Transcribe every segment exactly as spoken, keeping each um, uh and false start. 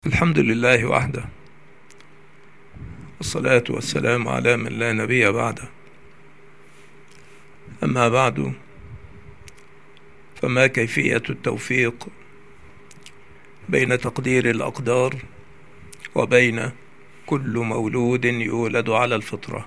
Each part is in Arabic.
الحمد لله وحده، والصلاة والسلام على من لا نبي بعده. أما بعد، فما كيفية التوفيق بين تقدير الأقدار وبين كل مولود يولد على الفطرة؟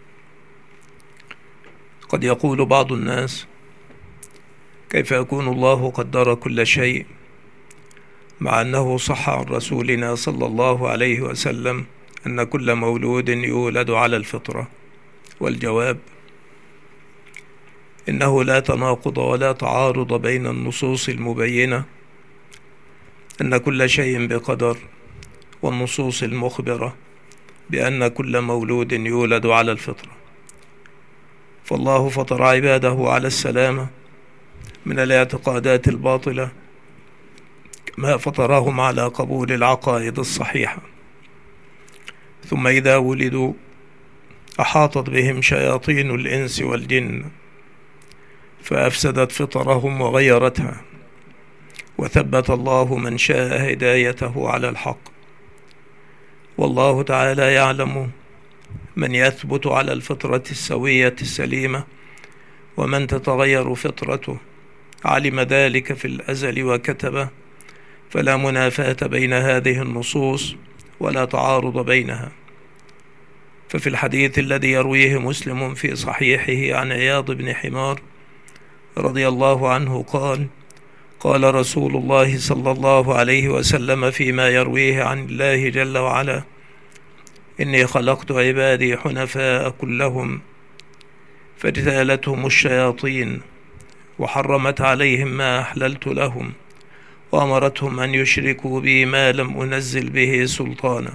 قد يقول بعض الناس: كيف يكون الله قدر كل شيء مع أنه صح عن رسولنا صلى الله عليه وسلم أن كل مولود يولد على الفطرة؟ والجواب: إنه لا تناقض ولا تعارض بين النصوص المبينة أن كل شيء بقدر والنصوص المخبرة بأن كل مولود يولد على الفطرة. فالله فطر عباده على السلامة من الاعتقادات الباطلة، كما فطرهم على قبول العقائد الصحيحة. ثم إذا ولدوا أحاطت بهم شياطين الإنس والجن فأفسدت فطرهم وغيرتها، وثبت الله من شاء هدايته على الحق. والله تعالى يعلم من يثبت على الفطرة السوية السليمة ومن تتغير فطرته، علم ذلك في الأزل وكتبه، فلا منافاة بين هذه النصوص ولا تعارض بينها. ففي الحديث الذي يرويه مسلم في صحيحه عن عياض بن حمار رضي الله عنه قال: قال رسول الله صلى الله عليه وسلم فيما يرويه عن الله جل وعلا: إني خلقت عبادي حنفاء كلهم فاجتالتهم الشياطين وحرمت عليهم ما أحللت لهم وأمرتهم أن يشركوا بي ما لم أنزل به سلطانا.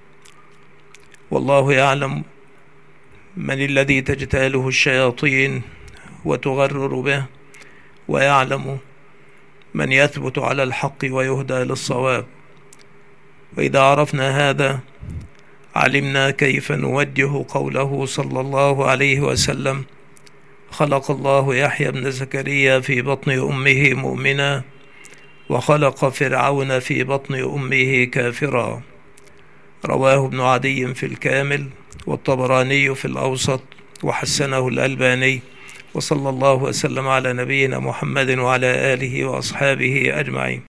والله يعلم من الذي تجتاله الشياطين وتغرر به، ويعلم من يثبت على الحق ويهدى للصواب. وإذا عرفنا هذا علمنا كيف نوجه قوله صلى الله عليه وسلم: خلق الله يحيى بن زكريا في بطن أمه مؤمنا وخلق فرعون في بطن أمه كافرا. رواه ابن عدي في الكامل والطبراني في الأوسط وحسنه الألباني. وصلى الله وسلم على نبينا محمد وعلى آله وأصحابه أجمعين.